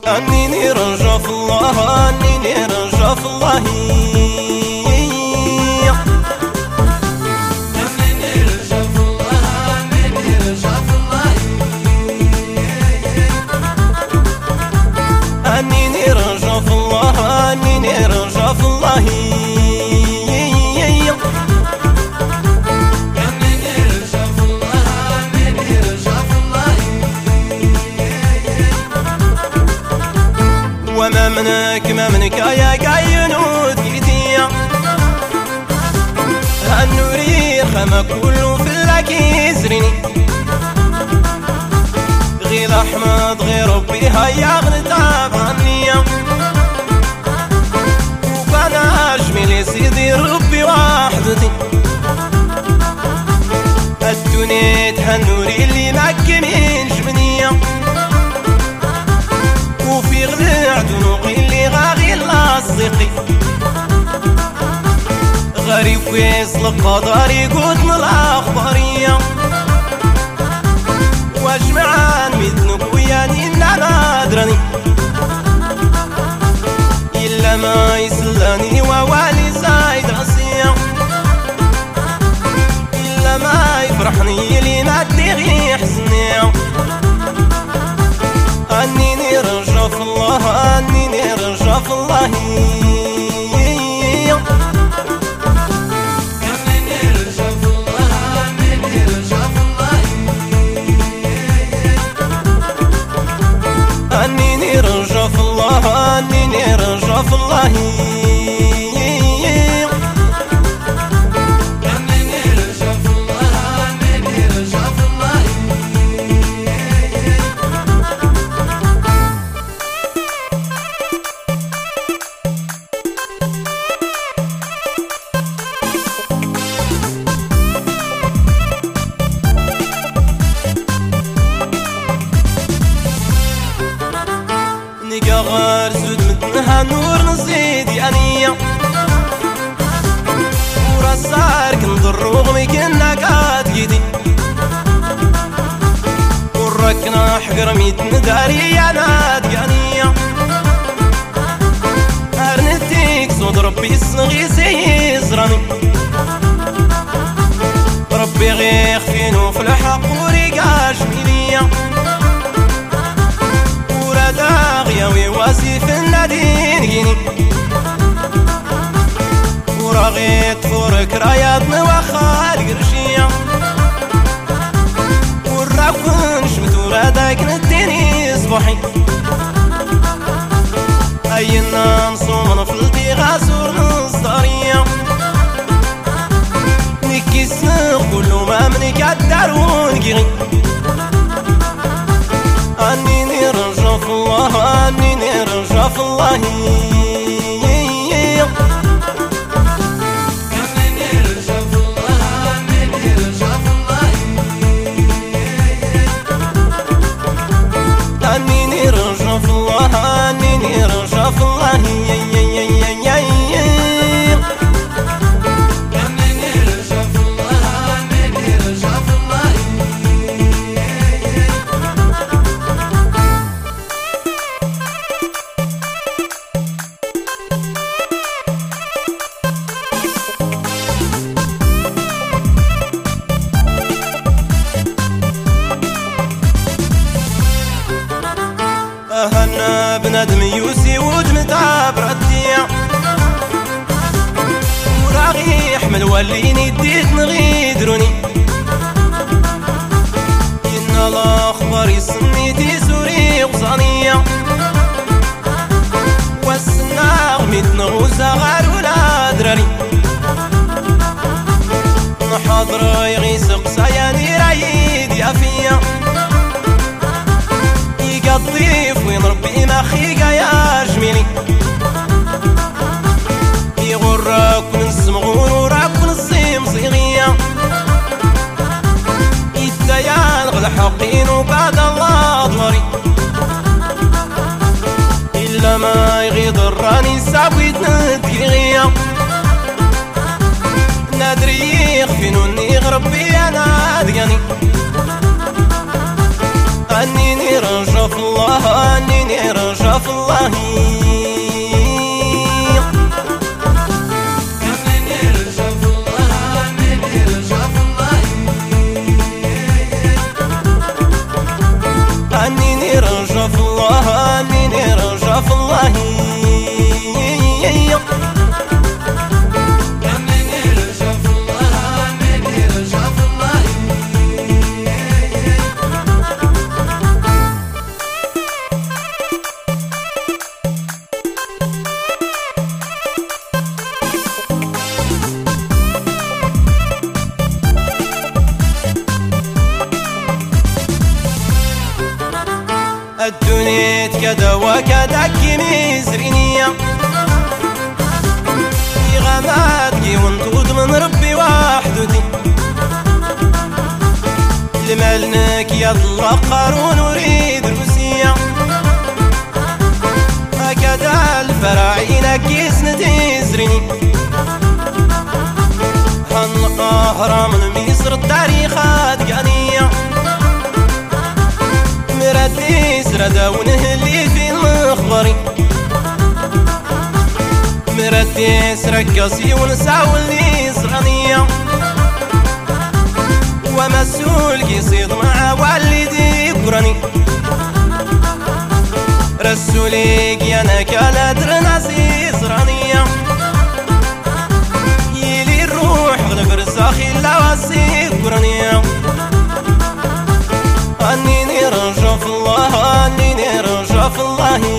أنني رجا في الله، أنني رجا في الله، أنني رجا في الله، أنني رجا في الله، وما منك ما منك يا قاينود قيتيا هالنوري خما كله في اللاكي يزريني غير احمد غير ربي هيا غنتعب عنيا وكان جميل سيدي ربي وحدتي الدنيا هالنوري اللي مكمين جبنيا وفي غلع دنوقي اللي غاغي لاصقي غريب كويس القدر يقودنا الاخباريه واجمعان مثلك وياني انا دراني الا ما يسلاني ووالي زايد راسيه الا ما يفرحني اللي ما تديغي يحزني أنني رجا في الله، أنني رجا في الله، أنني رجا في الله، أنني رجا في الله، غار زود متنها نور نزيد يانيا وراسار كنضر رغمي كنا قاد قيدي وراكنا حقر ميت نداري يا ناد قانيا ارنتيك صوت ربي الصغي سيزراني ربي غيخ فينو في الحق وريقا جميليا داغيا واسي في النادين جيني وراغيت فورك راياتنا وخال قرشية وراكون شمتو راداك نديني صباحي أينا نصوم نفلتي غاسور نصدارية نكي السنق كلو ما منك الدارون قيغي أنني رجا في الله، أنني رجا في الله، أنني رجا في الله، أنني رجا في الله، أهنا بنادم يوسي ودمتاب رديا وراغي يحمل وليني ديت نغيدروني إن الأخبار يسميتي سوري وصانية والسناغ ميتنغوزا غار ولا دراري نحضر يغيسق ساياني رايد يا فيا الضيف وين ربي ما خيقا يا جميلي يغرك من السمغون وراك من الصيم صيغية يتيان غد حقين وبعد الله ضواري إلا ما يغيض الراني سابويت ندقيغية نادري يخفينوني غربي أنا دقاني أنني رجا في الله، أنني رجا في كذا وكذا كيمي زرينيا غماتكي ونطود من ربي وحدودي لمالنك يا الله قارون وريد روسيا هكذا الفراعين كيسندي زريني هالقاهرة من مصر التاريخات قانية مردي سردا ونهلي في المخبري مردي سرقصي ونساولي صغنية ومسؤول قصيد مع والدي قراني رسوليك يا نكالة درناسي صرانية يلي الروح غلق رزاخي اللواسي قرانية أني نرجع في الله أني نرجع في الله